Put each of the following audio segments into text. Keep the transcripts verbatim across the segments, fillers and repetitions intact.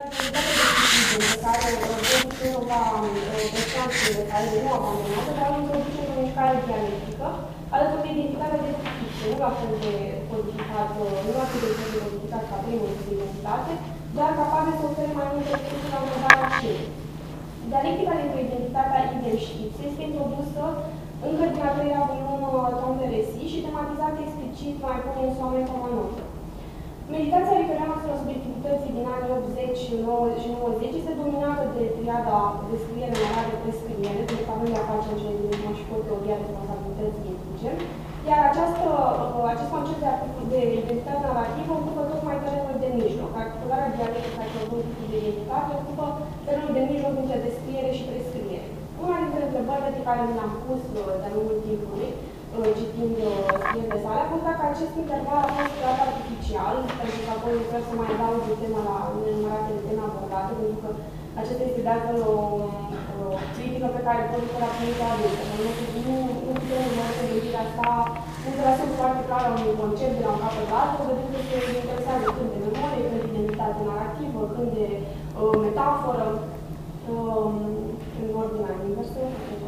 identitate de pe care Bonciu va presupune care de nu abandonată, dar introduce o mișcare dialectică, alături de identitatea de ficție, nu la fel de codificat, nu la fel de codificat ca primul de identitate, dar capabil să ofere mai multe recurse la modarea acțiunii. Dialectica dintre identitatea idem și ipse este introdusă încă din a treia volum Tom de Resi și tematizată explicit mai apoi în Soame Comanotă. Meditația referitoare asupra subiectivității din anii optzeci și nouăzeci este dominată de triada descriere, narare, prescriere, de care avem de a face în cele din urmă și cu teoria responsabilității etice, iar această, acest concept de, de identitate narrativă ocupă tocmai terenul de mijloc. Articularea dialectică a celor tipuri de identitate ocupă terenul de mijloc între descriere și prescriere. Una dintre întrebările pe care mi le-am pus de-a lungul timpului, citind scrierile sale, a fost dacă acest interval a fost creat artificial, pentru că apoi vreau să mai adaug o temă la nenumăratele teme abordate, pentru că acesta este de altfel o, o critică pe care politica a primit-o adesea. Nu, nu putem urmări gândirea asta, nu trasăm foarte clar la un concept de la un capăt la altul, vedem că se interesează când de memorie, când de identitate narrativă, când de uh, metaforă, um, în ordinea inversă,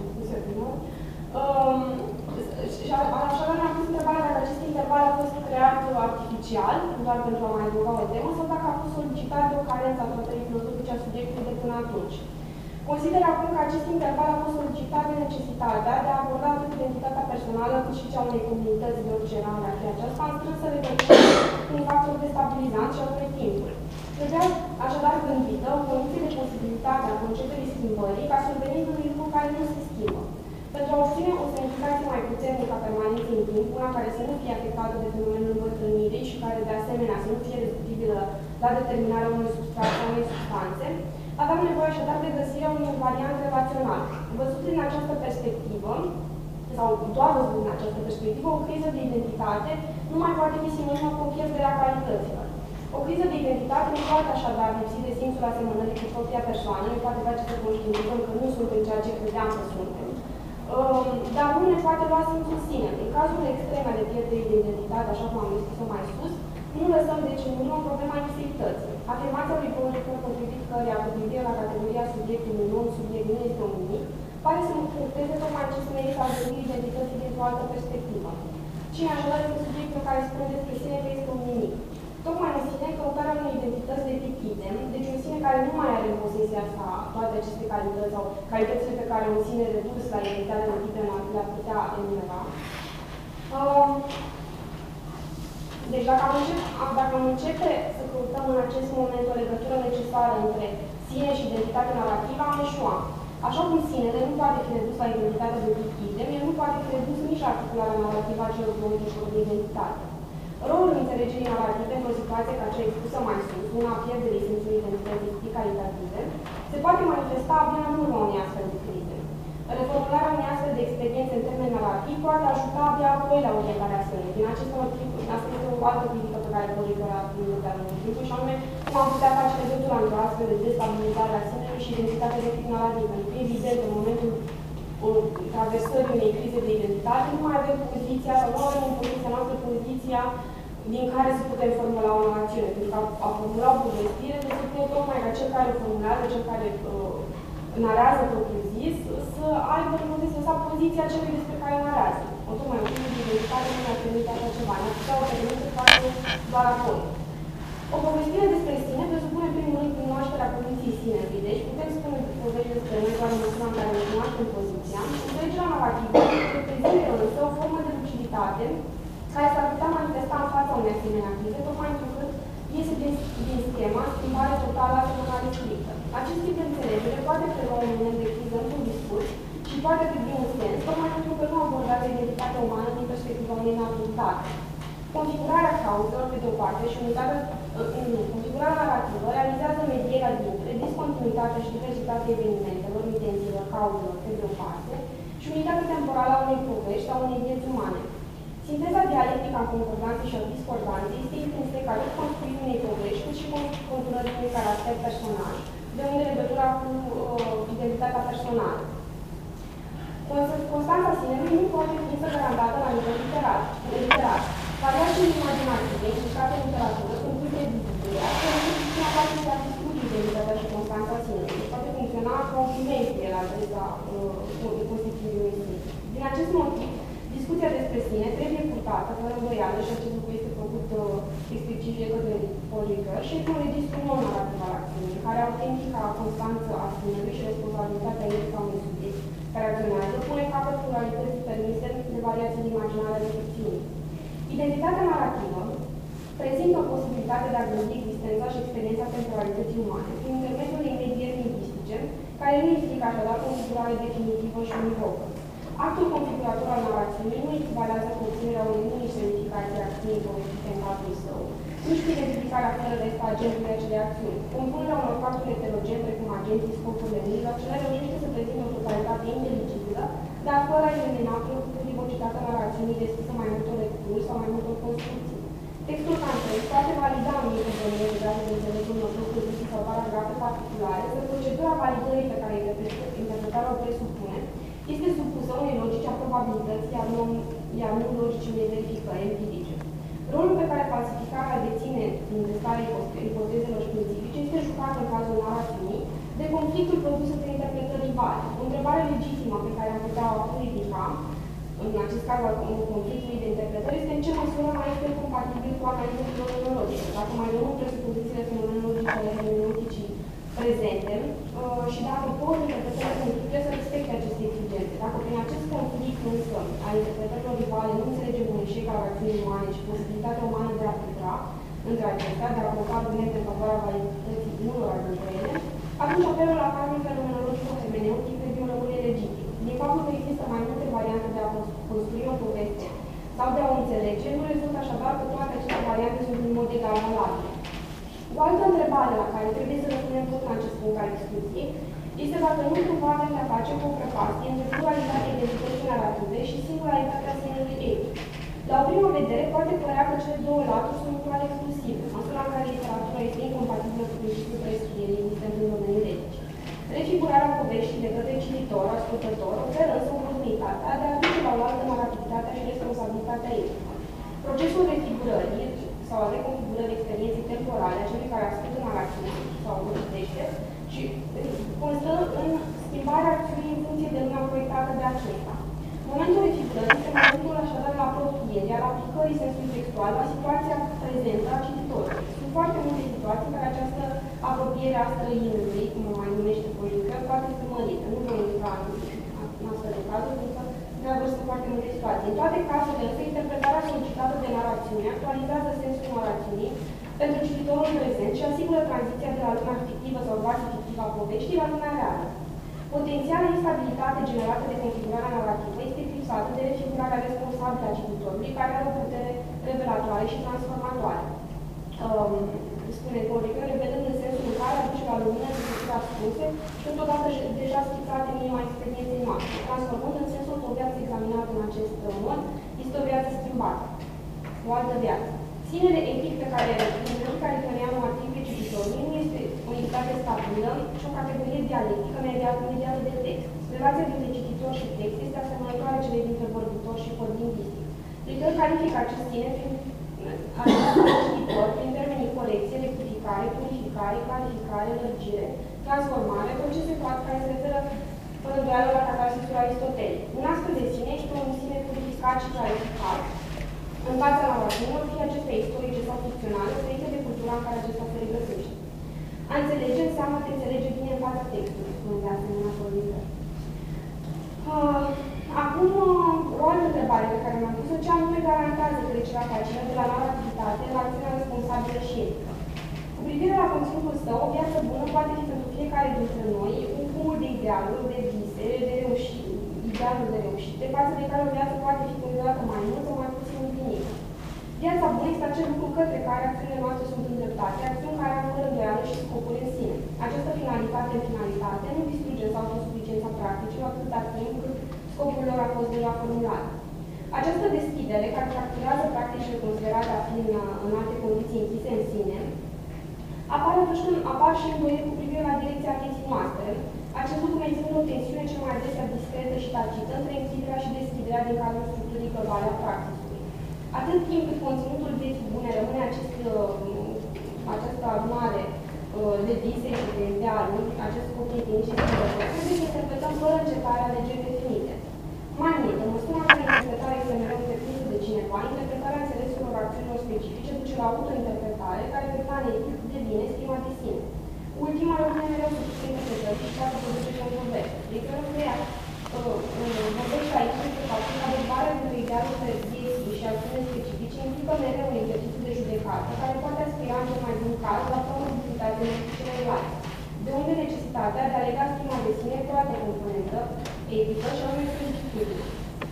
um, și așadar ne-am pus întrebarea dacă acest interval a fost creat artificial, doar pentru a mai adăuga o temă, sau dacă a fost solicitat de o carență a tratării filozofice a subiectului de până atunci. Consider acum că acest interval a fost solicitat de necesitatea de a aborda atât identitatea personală cât și cea unei comunități de orice rang ar fi aceasta, în strânsă legătură cu un factor destabilizant și anume timpul. Trebuia așadar gândită o condiție de posibilitate a conceptului schimbării ca survenind unui lucru care nu se schimbă. Pentru a obține o semnificație mai puternică a permanenței în timp, una care să nu fie afectată de fenomenul îmbătrânirii și care de asemenea să nu fie rezultabilă la determinarea unui substrat sau unei substanțe, aveam nevoie așadar de găsirea unui variant relațional. Văzut din această perspectivă, sau doar văzut din această perspectivă, o criză de identitate nu mai poate fi sinonimă cu o pierdere a calităților. O criză de identitate nu poate așadar lipsi de simțul asemănării cu propria persoană, nu poate face să conștientizăm că nu suntem ceea ce credeam că suntem. Dar nu ne poate lua simțul sine. În cazul extreme de pierdere de identitate, așa cum am spus-o mai sus, nu lăsăm deci în urmă problema ipsității. Afirmația lui Paul Ricoeur, potrivit căreia cu privire la categoria subiectului nu, subiect nu este un nimic, pare să puncteze tocmai acest merit al gândirii identității dintr-o altă perspectivă. Cine așadar este subiectul care spune despre sine că este un nimic? Tocmai în sine căutarea unei identități de tip idem, deci un sine care nu mai are în posesia sa toate aceste calități sau calitățile pe care un sine redus la identitatea de tip idem le-ar putea enumera. Um, deci dacă am, începe, dacă am începe să căutăm în acest moment o legătură necesară între sine și identitatea narrativă, am eșuat. Așa cum sinele nu poate fi redus la identitatea de tip idem, el nu poate fi redus nici la articularea narrativă a celor două tipuri de identitate. Rolul înțelegerii narrative într-o situație ca cea expusă mai sus, una a pierderii simțului identității calitative, se poate manifesta abia în urma unei astfel de crize. Reformularea unei astfel de experiențe în termeni narrativi poate ajuta abia apoi la orientarea sănii. Din acest motiv, asta este o altă critică pe care Politor a primit de-a lungul timpului, și anume cum am putea face legătura într-o astfel de destabilizare a sânului și identitatea de tip narrativ. Pentru că, evident, în momentul traversării unei crize de identitate, nu mai avem poziția, sau nu avem în poziția noastră poziția din care să putem formula o narațiune. Pentru că a, a formula o povestire presupune tocmai ca cel care formulează, cel care uh, narează propriu-zis, să aibă în poziția sa poziția celui despre care narează. O tocmai o criză de identitate nu ne-ar permite așa ceva, ne-ar putea o permite să facem doar apoi. O povestire despre sine presupune în primul rând cunoașterea poziției sinelui. Deci putem spune povești despre noi doar în măsura în care ne cunoaștem poziția. Înțelegerea narrativă reprezintă însă o formă de luciditate care s-ar putea manifesta în fața unei asemenea crize, tocmai întrucât iese din, din schema schimbare totală a semnării strictă. Acest tip de înțelegere poate prelua un moment de criză într-un discurs și poate privi un sens, tocmai pentru că nu abordează identitatea umană din perspectiva unei naturitate. Configurarea cauzelor, pe de-o parte, și unitatea, nu, configurarea narrativă realizează medierea dintre discontinuitatea și diversitatea evenimentelor, intențiilor, cauzelor, pe de-o parte, și unitatea temporală a unei povești sau unei vieți umane. Sinteza dialectică a concordanței și a discordanței este intrinsecă atât construirii unei povești, cât și conturării unui caracter personal, de unde legătura cu uh, identitatea personală. Constanța sinelui nu poate fi însă garantată la nivel literar. literar. Variațiile imaginative implicate în literatură sunt previzibile, astfel încât sistema poate să fi studii de literatură Din acest motiv, discuția despre sine trebuie purtată, fără îndoială, și acest lucru este făcut uh, explicit către Paul și este un registru non-narrativ al acțiunii, care autentica constanță a sinelui și responsabilitatea ei ca unui subiect care acționează, pune capăt pluralității permise de variații imaginare ale ficțiunii. Identitatea narrativă prezintă o posibilitate de a gândi existența și experiența temporalității umane, prin intermediul unei medieri lingvistice, care nu implică așadar o configurare definitivă și univocă. Actul configurator al narațiunii nu echivalează cu obținerea unei unici semnificații a acțiunii povestite în cadrul său, nici cu identificarea fără rest a agentului acelei acțiuni. Compunerea unor factori heterogeni, precum agenții, scopurile mijloacele, reușește să prezinte o totalitate inteligibilă, dar fără a elimina plurivocitatea narațiunii deschisă mai multor lecturi sau mai multor construcții. Textul cantrei poate valida anumite probleme legate de înțelesul unor propoziții sau paragrafe particulare, că procedura validării pe care interpretarea o presupune este supusă unei logici a probabilității, iar nu, iar nu logicii unei verificări empirice. Rolul pe care falsificarea deține în testarea ipotezelor științifice este jucat în cazul narațiunii de conflictul produs între interpretări rivale. O întrebare legitimă pe care am putea o ridica, în acest caz al conflictului de interpretări, este în ce măsură mai este compatibil cu analiza fenomenologică. Dacă mai luăm presupozițiile fenomenologice ale hermeneuticii prezente uh, și dacă pot interpretările conflicte să respecte aceste exigențe. Dacă prin acest conflict însă al interpretărilor rivale nu înțelegem un eșec al acțiunii umane și posibilitatea umană de a filtra între acestea, de a coloca argumente în favoarea validității unora dintre ele, atunci apelul la calmul fenomenologico-hermeneutic trebuie rămâne legitim. Din faptul că există mai multe variante de a construi o poveste sau de a o înțelege, nu rezultă așadar că toate aceste variante sunt în mod egal valabile. O altă întrebare la care trebuie să răspundem tot în acest punct al discuției este dacă nu cumva avem de-a face cu o prăpastie între pluralitatea identității narrative și singularitatea sinelui etic. La o primă vedere, poate părea că cele două laturi sunt mutual exclusive, în măsura în care literatura este incompatibilă cu principiul prescrierii existent în domeniul etic. Refigurarea poveștii de către cititor, ascultător, oferă însă oportunitatea de a aduce la oaltă narrativitatea și responsabilitatea etică. Procesul refigurării sau a reconfigurării experienței temporale a celui care ascultă narațiunea sau o citește și constă în schimbarea acțiunii în funcție de lumea proiectată de acesta. Momentul refigurării este momentul așadar la apropierii, al aplicării sensului textual la situația prezentă a cititorului. Sunt foarte multe situații în care această apropiere a străinului, cum o mai numește Polică, poate fi mărită. Nu voi intra în astfel de cazuri, pentru că de-adevăr sunt foarte multe situații. În toate cazurile, însă, interpretarea solicitată de narațiune actualizează sensul narațiunii pentru cititorul prezent și asigură tranziția de la lumea fictivă sau quasi fictivă a poveștii la lumea reală. Potențiala instabilitate generată de configurarea narrativă este eclipsată de refigurarea responsabilă a cititorului, care are o putere revelatoare și transformatoare. Um, spune Polică, revelând în sensul în care aduce la lumină discuții ascunse și totodată deja schițate în inima experienței noastre, transformând în sensul că o viață examinată în acest mod este o viață schimbată, o altă viață. Sinele etic pe care care italiană o atribuie cititorului nu este o entitate stabilă și o categorie dialectică mediată de text. Relația dintre cititor și text este asemănătoare celei dintre vorbitor și cod lingvistic. Litor califică acest sine prin cititor prin termenii corecție, rectificare, purificare, clarificare, lărgire, transformare, procese care se referă fără îndoială la catarsisul aristotelic. Un astfel de sine este un sine purificat și clarificat în fața narațiunilor, fie acestea istorice sau ficționale, trăite de cultura în care acesta se regăsește. A înțelege înseamnă a te înțelege bine în fața textului, spune de asemenea Polică. Uh, acum, uh, o altă întrebare pe care mi-am pus-o, ce anume garantează trecerea facilă de la narrativitate la acțiunea responsabilă și etică. Cu privire la conținutul său, o viață bună poate fi pentru fiecare dintre noi un cumul de idealuri, de vise, de reușite, idealuri de reușite, față de care o viață poate fi câteodată mai mult sau mai puțin împlinită. Viața bună este acel lucru către care acțiunile noastre sunt îndreptate, acțiuni care au fără îndoială și scopuri în sine. Această finalitate în finalitate nu distruge sau autosuficiența practicii atâta timp cât scopul lor a fost deja formulat. Această deschidere, care capturează practicile considerate a fi în, în alte condiții închise în sine, apare atunci când apar și îndoieli cu privire la direcția vieții noastre, acest lucru menținând o tensiune cel mai adesea discretă și tacită între închiderea și deschiderea din cadrul structurii globale a practicului. Atât timp cât conținutul vieții bune rămâne acest, această adunare de vise și de idealuri, acest scop infinit și schimbător, trebuie să interpretăm fără încetare alegeri definite. Mai mult, în măsura în care interpretarea este mereu întreprinsă de cineva, interpretarea înțelesurilor acțiunilor specifice duce la autointerpretare, care pe plan etic devine stima de sine. Ultima rămâne mereu supusă interpretării și poate produce controverse. Declararea vorbește aici despre faptul că adecvarea dintre idealul de vieții și acțiune specifice implică mereu un exercițiu de judecată, care poate aspira în cel mai bun caz la plauzibilitate celelalte. De unde necesitatea de a lega stima de sine cu alte componentă etică și anume solicitudine.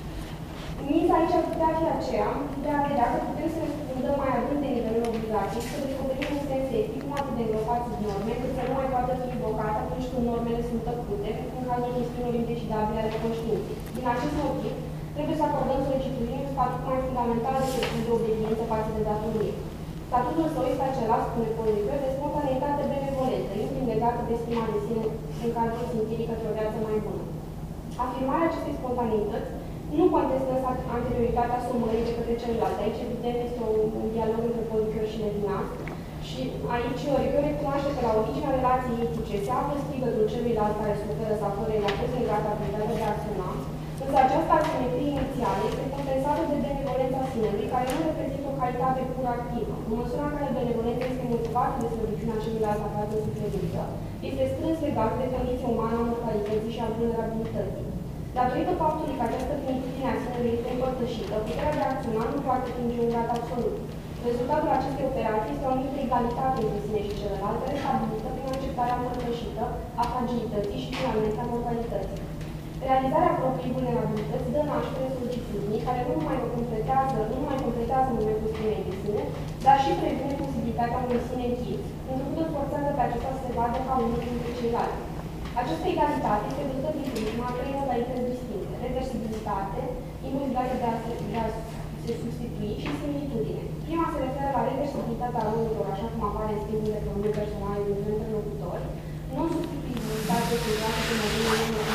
Miza aici ar putea fi aceea de a vedea că putem să răspundem mai adânc de nivelul obligației și să descoperim un sens etic cum atât de îngropați în norme, cât să nu mai poată fi invocat atunci când normele sunt tăcute, în cazul chestiunilor indecizabile ale conștiinței. Din acest motiv, trebuie să acordăm solicitudinii un statut mai fundamental decât de obediență față de datorie. Statutul său este acela, spune Polică, de spontaneitate benevolentă, intim legată de stima de sine în cadrul țintirii către o viață mai bună. Afirmarea acestei spontaneități nu contestă însă anterioritatea somării de către celălalt. Aici, evident, este un, un dialog între Polică și Levinas. Și aici Rică recunoaște că la originea relației etice se află strigătul celuilalt care suferă sau fără elaboră ingratabilitatea de a acționa, însă această asimetrie inițială este compensată de benevolența sinelui, care nu reprezintă o calitate pur activă. În măsura în care benevolența este motivată de slăbiciunea celuilalt aflat în suferință, este strâns legată de condiția umană a mortalității și a vulnerabilității. Datorită faptului că această finitudine a sinelui este împărtășită, puterea de a acționa nu poate atinge un grad absolut. Rezultatul acestei operații este o anumită egalitate între sine și celălalt, restabilită prin acceptarea împărtășită a fragilității și finalmente a mortalității. Realizarea propriei vulnerabilități dă naștere solicitudinii, care nu numai o completează, nu numai completează momentul stimei de sine, dar și previne posibilitatea unui sine închis, întrucât forțează pe acesta să se vadă ca unul dintre ceilalți. Această egalitate este văzută din prisma a trei modalități distincte: reversibilitate, imposibilitate de a se, de a se substitui și similitudine. Prima se referă la reversibilitatea rolurilor, așa cum apare în schimburile pronome personale dintre interlocutori, non-substituibilitate figurată pe modelul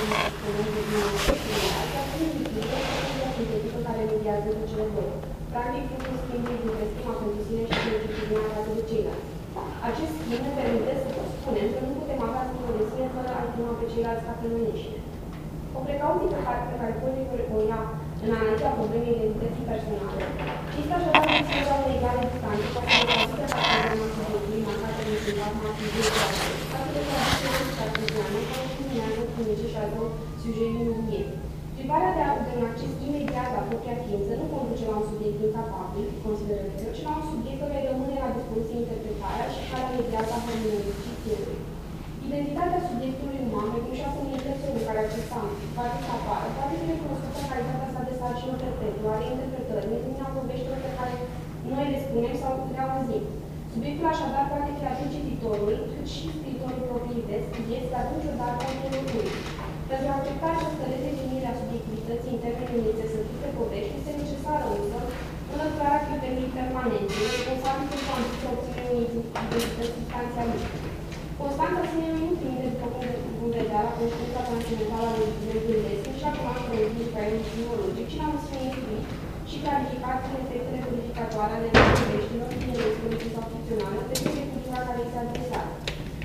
unui exponent de similitudine, sintetică care mediază cu cele două. Practic, fructul schimbului dintre stima pentru sine și similitudinea față de ceilalți. Acest schimb ne permite să spunem că nu putem avea stimă de sine fără a estima pe ceilalți ca pe noi înșine. O precauție pe care, pe care Polică o ia în analiza problemei identității personale este așadar discuția unei egale distanțe față de clasică ca problema subiectului marcată de sintagma subiectului, față de clasică carteziană care culminează cu necesarul sujerii ei. Privarea de, de un acces imediat la propria ființă nu conduce la un subiect incapabil, consideră eu, ci la un subiect care rămâne la dispoziție interpretarea și care mediază a harmoniei ținului. Identitatea subiectului uman, precum și a comunităților în care acesta poate să apară, poate fi recunoscută în calitatea sa de sarcină perpetuare, interpretării, în lumina poveștilor pe care noi le spunem sau le auzim. Subiectul așadar poate fi atât cititorul, cât și scriitorul propriei vieți, dar niciodată autorul. Pentru a accepta această redefinire a subiectivității în termenii necesării pe povești, este necesară însă înlăturarea criteriului permanente, responsabil pentru ambiția obținerii unei identități substanțialiste. Constanța sinelui nu prinde, după cum vedea, la conștiința transcendentală a lui gândesc, nici la cunoașterea empirică a lui psihologic, ci la un sine intuit și clarificat prin efectele codificatoare ale poveștilor, fie istorice sau ficționale, precum de cultura care îi se adresează.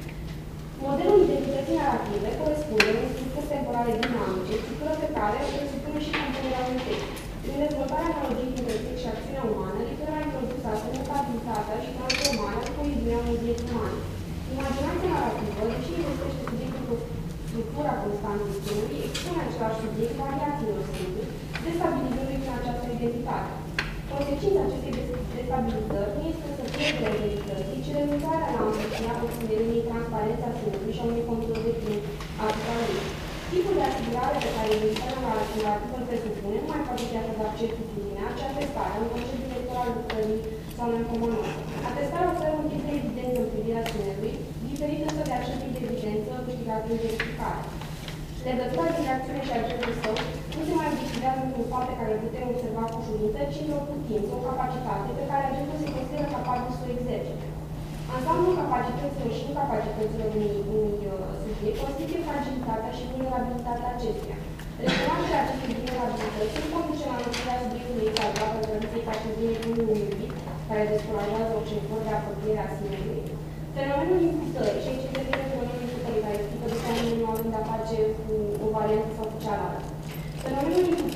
Modelul identității narrative corespunde unei structuri temporale dinamice, structură pe care o presupune și compunerea unui text. Prin dezvoltarea analogiei dintre text și acțiunea umană, litera a introdus astfel stabilitatea și transformarea în coeziunea unei vieți umane. Imaginația narrativă, deși investește subiectul cu structura constantei stilului, expune același subiect variațiilor stilului, destabilizându-i prin această identitate. Consecința acestei destabilizări nu este să pierderea identității, ci renunțarea la împărțirea considerării transparența stilului și a unui control de timp asupra lui. Tipul de asigurare pe care identitatea narrativă îl presupune nu mai poate fi așadar certitudinea, ci atestarea, un concept director al lucrării sau neîncomănat. Atestarea oferă un tip de evidență în privirea sinelui, diferit însă de acel tip de evidență câștigat în verificare. Legătura dintre acțiune și agentul său nu se mai obiectivează într-un fapt pe care îl putem observa cu ușurință, ci într-o putință, o capacitate pe care agentul se consideră capabil să o exercite. Ansamblul capacităților și incapacităților unui, unui uh, subiect constituie fragilitatea și vulnerabilitatea acestuia. Recunoașterea acestei vulnerabilități nu conduce la înăsprirea subiectului salvat în tradiției ca și vine cu un iubit, care descurajează orice efort de apropiere a sinelui. Fenomenul imputării, și aici intervine fenomenul imputării, care explică de ce nu avem de-a face cu o variantă sau cu cealaltă. Fenomenul imputării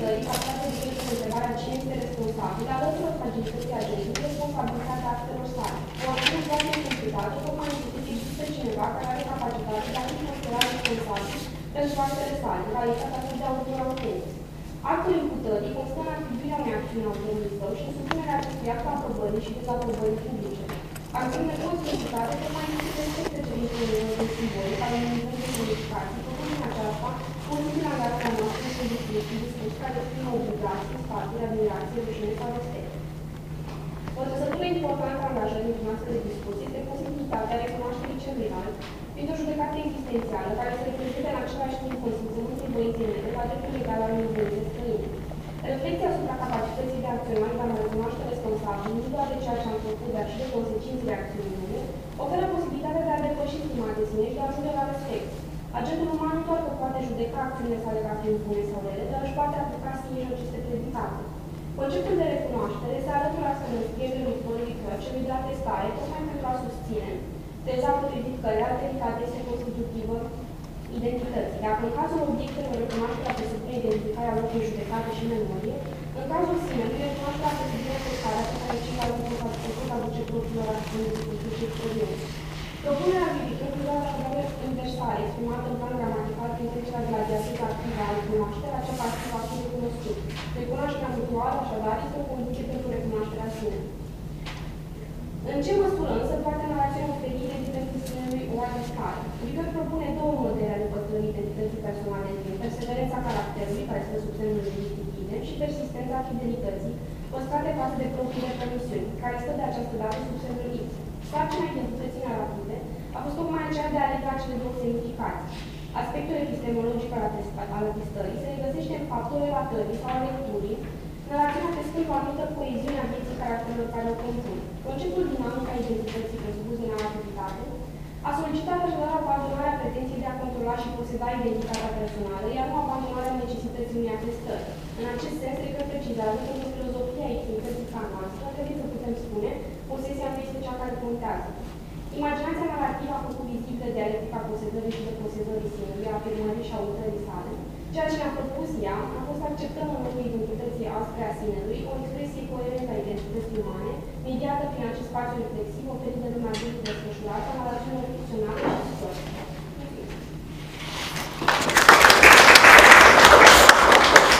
stării, capitată de el cu întrebarea cine este responsabil, alături fragilității agentului, responsabilitatea actelor sale. O acțiune foarte complicată, tocmai în există cineva care are capacitatea de a fi considerat responsabil pentru actele sale, în calitatea de autor autentic. Actul imputării constă în atribuirea unei acțiuni autorului său și în supunerea acestui act aprobării și dezaprobării publice. Acțiunile constituționale tocmai nu se respectă cerințele de simbolic ale unității de verificații, făcând din aceasta pozitiv angajarea noastră în discurs, discurs care exprimă obligații, spații, admirație, rușine sau respect. O trăsătură importantă a angajării noastre de discurs este posibilitatea recunoașterii celuilalt printr-o judecată existențială care să reprezinte în același timp consimțământul voinței mele la dreptul legal al unei voințe străine. Reflecția asupra capacității de a acționa de a mă recunoaște responsabil nu doar de ceea ce am făcut, dar și de consecințele acțiunii mele, oferă posibilitatea de a depăși stima de sine și de a ajunge la respect. Agentul uman nu doar că poate judeca acțiunile sale ca fiind bune sau rele, dar își poate aplica singur aceste predicate. Conceptul de recunoaștere se alătură astfel în scrierilor istoriei celui de atestare, tocmai pentru a susține teza potrivit căreia alteritatea este constitutivă identității. Dacă în cazul obiectelor recunoașterea presupune identificarea lor de judecată și memorie, în cazul sinelui, recunoașterea presupune postarea pe care cei care au făcut aduce propriilor acțiuni de discuții și experiențe. Propunerea viitorului doar așadar inversare, exprimată în plan gramatical prin trecerea de la diateza activă a recunoașterea la cea pasivă a fi recunoscut. Recunoașterea mutuală, așadar, este o condiție pentru recunoașterea sinelui. În ce măsură însă poate narațiunea oferi identității sinelui o atestare? Viitor propune două modele ale păstrării identității personale din perseverența caracterului, care stă sub semnul lingvistic idem, și persistența fidelității, păstrate față de propriile permisiuni, care stă de această dată sub semnul X. Sarcina identității narrative a fost tocmai aceea de a lega cele două semnificații. Aspectul epistemologic al atestării se regăsește în faptul relatării sau a lecturii, narațiunea testând o anumită coeziune a vieții caracterelor care o compun. Conceptul dinamic al identității presupus de narrativitate a solicitat așadar abandonarea pretenției de a controla și poseda identitatea personală, iar nu abandonarea necesității unei atestări. În acest sens, cred că precizează că în filozofia identității ca noastră, trebuie să putem spune, posesia nu este cea care contează. Imaginația narrativă a făcut vizibilă dialectica posedării și deposedării sinelui, a afirmării și a uitării sale. Ceea ce ne-a propus ea a fost să acceptăm în locul identității aspre a sinelui o expresie coerentă a identității umane, mediată prin acest spațiu reflexiv oferit de lumea adultă desfășurată a narațiunilor ficționale și istorice.